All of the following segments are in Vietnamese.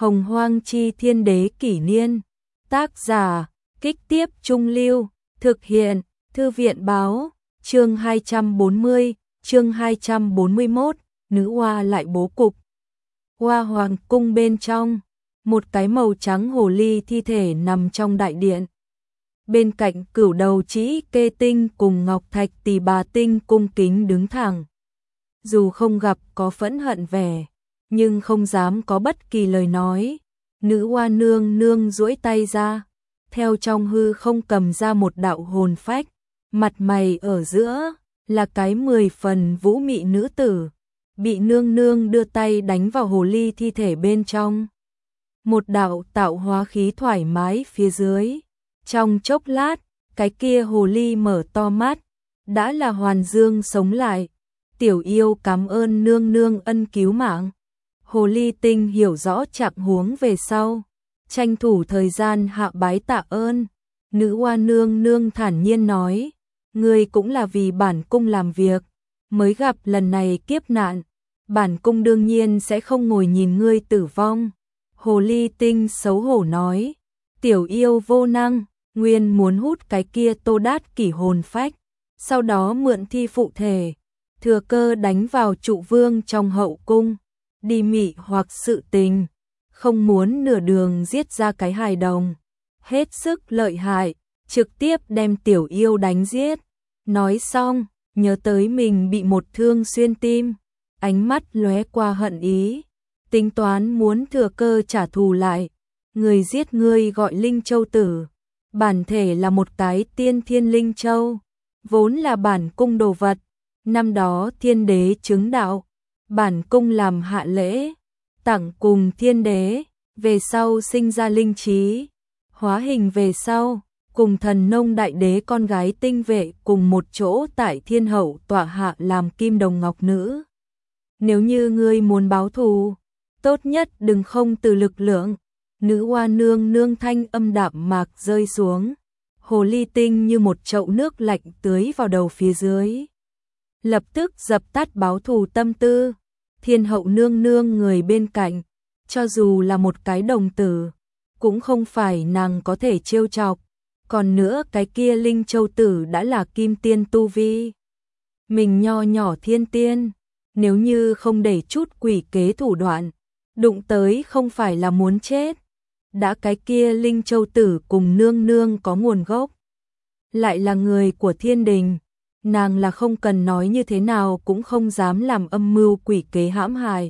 Hồng Hoang Chi Thiên Đế Kỷ Niên. Tác giả, Kích Tiếp Trung Lưu. Thực hiện, Thư viện Báo. Chương 240, chương 241, nữ hoa lại bố cục. Hoa hoàng cung bên trong, một cái màu trắng hồ ly thi thể nằm trong đại điện. Bên cạnh Cửu Đầu Trĩ Kê Tinh cùng Ngọc Thạch Tỳ Bà Tinh cung kính đứng thẳng. Dù không gặp có phẫn hận vẻ, nhưng không dám có bất kỳ lời nói. Nữ hoa nương nương duỗi tay ra, theo trong hư không cầm ra một đạo hồn phách, mặt mày ở giữa là cái 10 phần vũ mị nữ tử, bị nương nương đưa tay đánh vào hồ ly thi thể bên trong. Một đạo tạo hóa khí thoải mái phía dưới. Trong chốc lát, cái kia hồ ly mở to mắt, đã là hoàn dương sống lại. Tiểu yêu cảm ơn nương nương ân cứu mạng. Hồ ly tinh hiểu rõ trạng huống về sau, tranh thủ thời gian hạ bái tạ ơn. Nữ hoa nương nương thản nhiên nói, ngươi cũng là vì bản cung làm việc, mới gặp lần này kiếp nạn. Bản cung đương nhiên sẽ không ngồi nhìn ngươi tử vong. Hồ ly tinh xấu hổ nói, tiểu yêu vô năng, nguyên muốn hút cái kia Tô Đát Kỷ hồn phách, sau đó mượn thi phụ thể, thừa cơ đánh vào trụ vương trong hậu cung, đi mị hoặc sự tình, không muốn nửa đường giết ra cái hài đồng. Hết sức lợi hại, trực tiếp đem tiểu yêu đánh giết. Nói xong, nhớ tới mình bị một thương xuyên tim, ánh mắt lóe qua hận ý, tính toán muốn thừa cơ trả thù lại. Người giết ngươi gọi Linh Châu Tử, bản thể là một cái tiên thiên Linh Châu, vốn là bản cung đồ vật. Năm đó thiên đế chứng đạo, bản cung làm hạ lễ, tặng cùng thiên đế, về sau sinh ra linh trí, hóa hình về sau, cùng thần nông đại đế con gái tinh vệ cùng một chỗ tại thiên hậu tọa hạ làm kim đồng ngọc nữ. Nếu như ngươi muốn báo thù, tốt nhất đừng không từ lực lượng. Nữ hoa nương nương thanh âm đạm mạc rơi xuống, hồ ly tinh như một chậu nước lạnh tưới vào đầu phía dưới. Lập tức dập tắt báo thù tâm tư. Thiên hậu nương nương người bên cạnh, cho dù là một cái đồng tử, cũng không phải nàng có thể trêu chọc. Còn nữa cái kia Linh Châu Tử đã là kim tiên tu vi, mình nho nhỏ thiên tiên, nếu như không đẩy chút quỷ kế thủ đoạn, đụng tới không phải là muốn chết. Đã cái kia Linh Châu Tử cùng nương nương có nguồn gốc, lại là người của thiên đình, nàng là không cần nói như thế nào cũng không dám làm âm mưu quỷ kế hãm hại.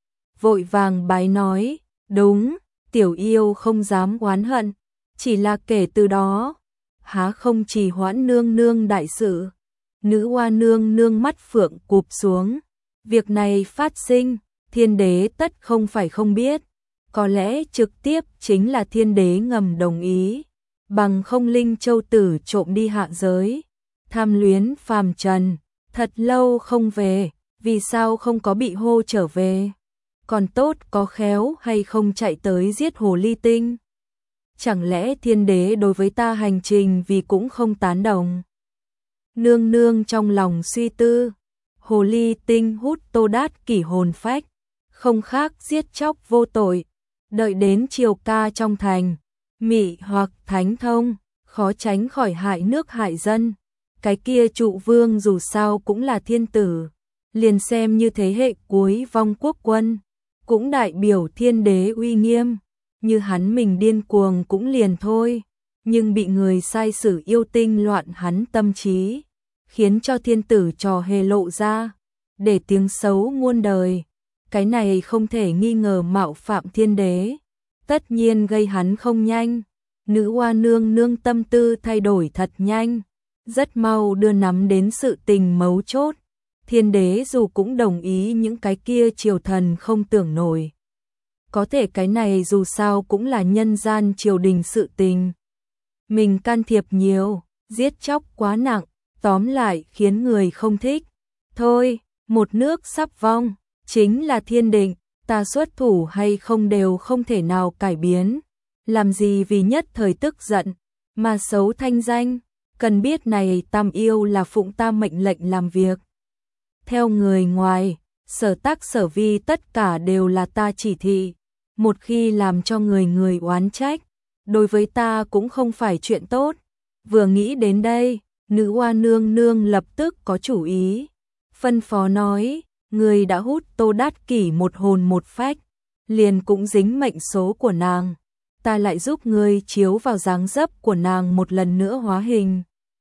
Vội vàng bái nói, đúng, tiểu yêu không dám oán hận, chỉ là kể từ đó, há không trì hoãn nương nương đại sự. Nữ hoa nương nương mắt phượng cụp xuống, việc này phát sinh, thiên đế tất không phải không biết. Có lẽ trực tiếp chính là thiên đế ngầm đồng ý, bằng không Linh Châu Tử trộm đi hạ giới, tham luyến phàm trần, thật lâu không về, vì sao không có bị hô trở về? Còn tốt có khéo hay không chạy tới giết hồ ly tinh? Chẳng lẽ thiên đế đối với ta hành trình vì cũng không tán đồng? Nương nương trong lòng suy tư, hồ ly tinh hút Tô Đát Kỷ hồn phách, không khác giết chóc vô tội. Đợi đến triều ca trong thành, mị hoặc thánh thông, khó tránh khỏi hại nước hại dân. Cái kia trụ vương dù sao cũng là thiên tử, liền xem như thế hệ cuối vong quốc quân, cũng đại biểu thiên đế uy nghiêm. Như hắn mình điên cuồng cũng liền thôi, nhưng bị người sai sử yêu tinh loạn hắn tâm trí, khiến cho thiên tử trò hề lộ ra, để tiếng xấu muôn đời. Cái này không thể nghi ngờ mạo phạm thiên đế, tất nhiên gây hắn không nhanh. Nữ hoa nương nương tâm tư thay đổi thật nhanh, rất mau đưa nắm đến sự tình mấu chốt. Thiên đế dù cũng đồng ý những cái kia triều thần không tưởng nổi. Có thể cái này dù sao cũng là nhân gian triều đình sự tình. Mình can thiệp nhiều, giết chóc quá nặng, tóm lại khiến người không thích. Thôi, một nước sắp vong, chính là thiên định, ta xuất thủ hay không đều không thể nào cải biến. Làm gì vì nhất thời tức giận, mà xấu thanh danh, cần biết này tam yêu là phụng ta mệnh lệnh làm việc. Theo người ngoài, sở tác sở vi tất cả đều là ta chỉ thị, một khi làm cho người oán trách, đối với ta cũng không phải chuyện tốt. Vừa nghĩ đến đây, nữ oa nương nương lập tức có chủ ý, phân phó nói, người đã hút Tô Đát Kỷ một hồn một phách, liền cũng dính mệnh số của nàng, ta lại giúp ngươi chiếu vào dáng dấp của nàng một lần nữa hóa hình,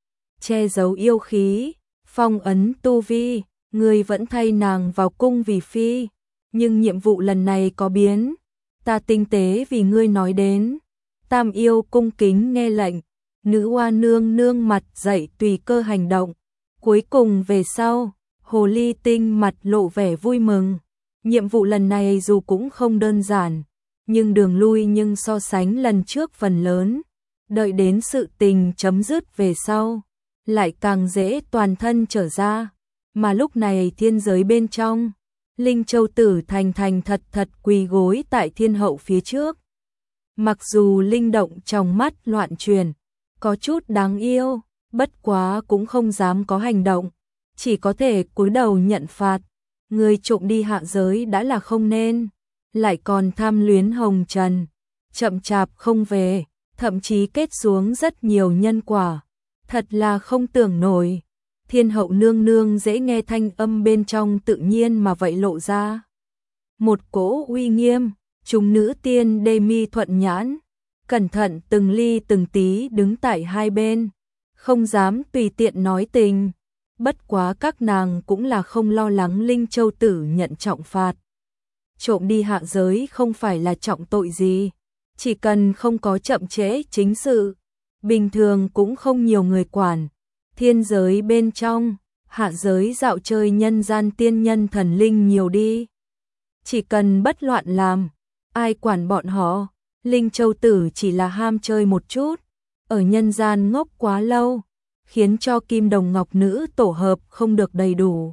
che giấu yêu khí, phong ấn tu vi, ngươi vẫn thay nàng vào cung vì phi, nhưng nhiệm vụ lần này có biến, ta tinh tế vì ngươi nói đến. Tam yêu cung kính nghe lệnh, nữ oa nương nương mặt dậy tùy cơ hành động. Cuối cùng về sau, hồ ly tinh mặt lộ vẻ vui mừng. Nhiệm vụ lần này dù cũng không đơn giản, nhưng đường lui nhưng so sánh lần trước phần lớn. Đợi đến sự tình chấm dứt về sau, lại càng dễ toàn thân trở ra. Mà lúc này thiên giới bên trong, Linh Châu Tử thành thành thật thật quỳ gối tại thiên hậu phía trước. Mặc dù linh động trong mắt loạn truyền, có chút đáng yêu, bất quá cũng không dám có hành động, chỉ có thể cúi đầu nhận phạt. Người trộm đi hạ giới đã là không nên, lại còn tham luyến hồng trần, chậm chạp không về, thậm chí kết xuống rất nhiều nhân quả, thật là không tưởng nổi. Thiên hậu nương nương dễ nghe thanh âm bên trong tự nhiên mà vậy lộ ra một cỗ uy nghiêm. Chúng nữ tiên đê mi thuận nhãn, cẩn thận từng ly từng tí đứng tại hai bên, không dám tùy tiện nói tình. Bất quá các nàng cũng là không lo lắng Linh Châu Tử nhận trọng phạt. Trộm đi hạ giới không phải là trọng tội gì, chỉ cần không có chậm trễ chính sự, bình thường cũng không nhiều người quản. Thiên giới bên trong, hạ giới dạo chơi nhân gian tiên nhân thần linh nhiều đi. Chỉ cần bất loạn làm, ai quản bọn họ. Linh Châu Tử chỉ là ham chơi một chút, ở nhân gian ngốc quá lâu, khiến cho kim đồng ngọc nữ tổ hợp không được đầy đủ.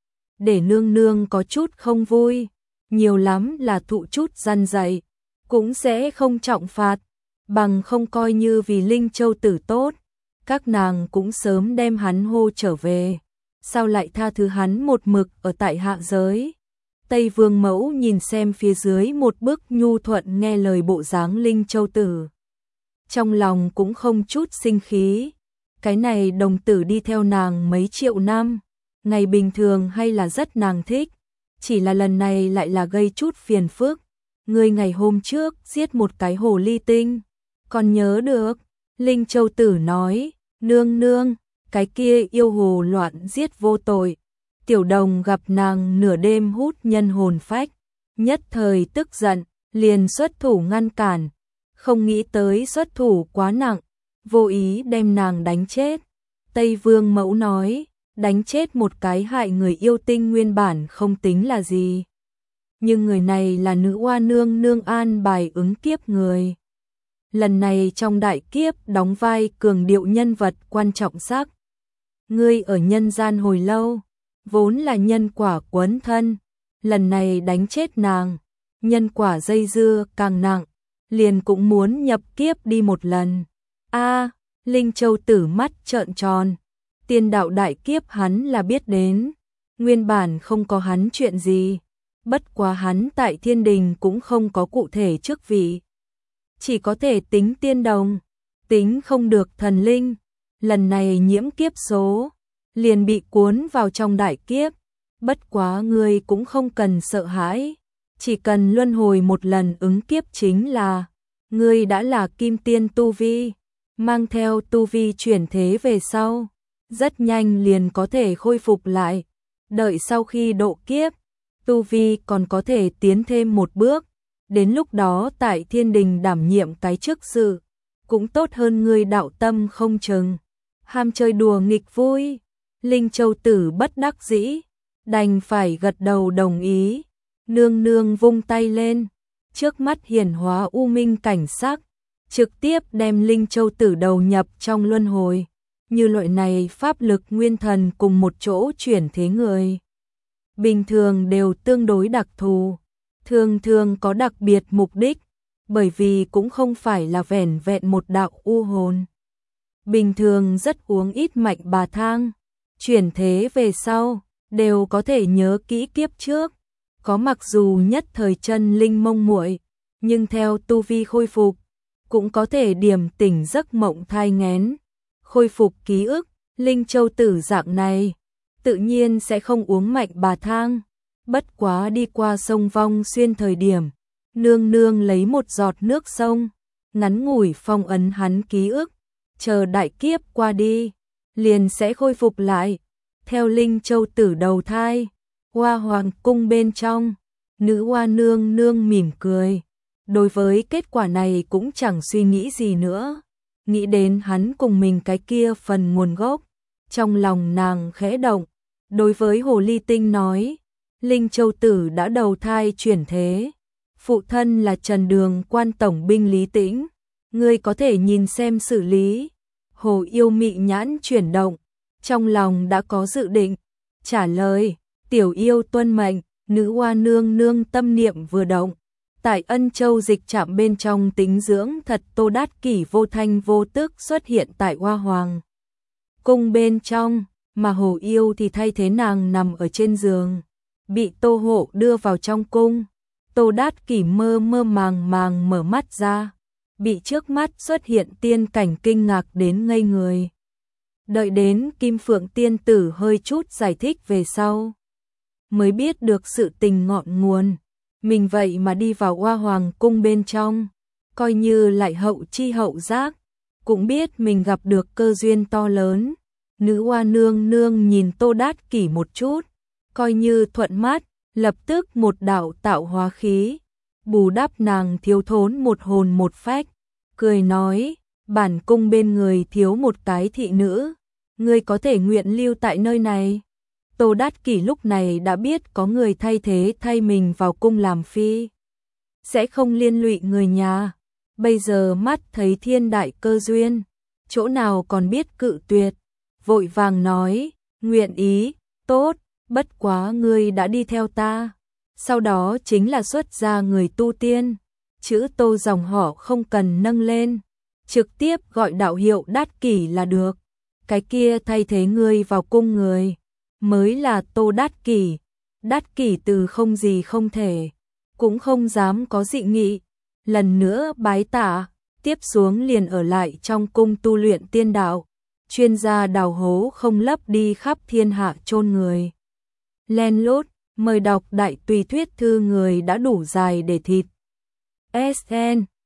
Để nương nương có chút không vui, nhiều lắm là thụ chút răn dạy, cũng sẽ không trọng phạt, bằng không coi như vì Linh Châu Tử tốt, các nàng cũng sớm đem hắn hô trở về, sao lại tha thứ hắn một mực ở tại hạ giới. Tây Vương Mẫu nhìn xem phía dưới một bức nhu thuận nghe lời bộ dáng Linh Châu Tử. Trong lòng cũng không chút sinh khí, cái này đồng tử đi theo nàng mấy triệu năm, ngày bình thường hay là rất nàng thích, chỉ là lần này lại là gây chút phiền phức. Người ngày hôm trước giết một cái hồ ly tinh, còn nhớ được? Linh Châu Tử nói, nương nương, cái kia yêu hồ loạn giết vô tội. Tiểu đồng gặp nàng nửa đêm hút nhân hồn phách, nhất thời tức giận, liền xuất thủ ngăn cản, không nghĩ tới xuất thủ quá nặng, vô ý đem nàng đánh chết. Tây Vương Mẫu nói, đánh chết một cái hại người yêu tinh nguyên bản không tính là gì. Nhưng người này là nữ oa nương nương an bài ứng kiếp người. Lần này trong đại kiếp đóng vai cường điệu nhân vật quan trọng sắc. Ngươi ở nhân gian hồi lâu, vốn là nhân quả quấn thân, lần này đánh chết nàng, nhân quả dây dưa càng nặng, liền cũng muốn nhập kiếp đi một lần. A, Linh Châu Tử mắt trợn tròn, tiên đạo đại kiếp hắn là biết đến, nguyên bản không có hắn chuyện gì, bất quá hắn tại thiên đình cũng không có cụ thể chức vị, chỉ có thể tính tiên đồng, tính không được thần linh, lần này nhiễm kiếp số, liền bị cuốn vào trong đại kiếp. Bất quá ngươi cũng không cần sợ hãi, chỉ cần luân hồi một lần ứng kiếp chính là, ngươi đã là kim tiên tu vi, mang theo tu vi chuyển thế về sau, rất nhanh liền có thể khôi phục lại, đợi sau khi độ kiếp, tu vi còn có thể tiến thêm một bước, đến lúc đó tại thiên đình đảm nhiệm cái chức sự, cũng tốt hơn ngươi đạo tâm không chừng, ham chơi đùa nghịch vui. Linh Châu Tử bất đắc dĩ, đành phải gật đầu đồng ý. Nương nương vung tay lên, trước mắt hiển hóa u minh cảnh sắc, trực tiếp đem Linh Châu Tử đầu nhập trong luân hồi. Như loại này pháp lực nguyên thần cùng một chỗ chuyển thế người, bình thường đều tương đối đặc thù, thường thường có đặc biệt mục đích, bởi vì cũng không phải là vẻn vẹn một đạo u hồn. Bình thường rất uống ít mạnh bà thang, chuyển thế về sau, đều có thể nhớ kỹ kiếp trước, có mặc dù nhất thời chân linh mông muội, nhưng theo tu vi khôi phục, cũng có thể điểm tỉnh giấc mộng thai nghén, khôi phục ký ức. Linh Châu Tử dạng này, tự nhiên sẽ không uống mạnh bà thang. Bất quá đi qua sông Vong Xuyên thời điểm, nương nương lấy một giọt nước sông, ngắn ngủi phong ấn hắn ký ức, chờ đại kiếp qua đi, liền sẽ khôi phục lại. Theo Linh Châu Tử đầu thai, Hoa Hoàng cung bên trong, nữ hoa nương nương mỉm cười. Đối với kết quả này cũng chẳng suy nghĩ gì nữa. Nghĩ đến hắn cùng mình cái kia phần nguồn gốc, trong lòng nàng khẽ động. Đối với Hồ Ly Tinh nói, Linh Châu Tử đã đầu thai chuyển thế. Phụ thân là Trần Đường quan tổng binh Lý Tĩnh, ngươi có thể nhìn xem xử lý. Hồ Yêu mị nhãn chuyển động, trong lòng đã có dự định, trả lời, tiểu yêu tuân mệnh. Nữ hoa nương nương tâm niệm vừa động, tại Ân Châu dịch trạm bên trong tính dưỡng thật Tô Đát Kỷ vô thanh vô tức xuất hiện tại Hoa Hoàng cung bên trong, mà Hồ Yêu thì thay thế nàng nằm ở trên giường, bị Tô Hộ đưa vào trong cung. Tô Đát Kỷ mơ mơ màng màng mở mắt ra, bị trước mắt xuất hiện tiên cảnh kinh ngạc đến ngây người. Đợi đến Kim Phượng tiên tử hơi chút giải thích về sau, mới biết được sự tình ngọn nguồn. Mình vậy mà đi vào Hoa Hoàng cung bên trong, coi như lại hậu chi hậu giác, cũng biết mình gặp được cơ duyên to lớn. Nữ hoa nương nương nhìn Tô Đát Kỷ một chút, coi như thuận mắt, lập tức một đạo tạo hóa khí, bù đắp nàng thiếu thốn một hồn một phách, cười nói, bản cung bên người thiếu một cái thị nữ, ngươi có thể nguyện lưu tại nơi này. Tô Đát Kỷ lúc này đã biết có người thay thế thay mình vào cung làm phi, sẽ không liên lụy người nhà. Bây giờ mắt thấy thiên đại cơ duyên, chỗ nào còn biết cự tuyệt, vội vàng nói, nguyện ý, tốt, bất quá ngươi đã đi theo ta. Sau đó chính là xuất gia người tu tiên, chữ Tô dòng họ không cần nâng lên, trực tiếp gọi đạo hiệu Đát Kỷ là được. Cái kia thay thế ngươi vào cung người mới là Tô Đát Kỷ. Đát Kỷ từ không gì không thể, cũng không dám có dị nghị, lần nữa bái tạ, tiếp xuống liền ở lại trong cung tu luyện tiên đạo, chuyên gia đào hố không lấp đi khắp thiên hạ chôn người. Len lút, mời đọc đại tùy thuyết thư người đã đủ dài để thịt. SN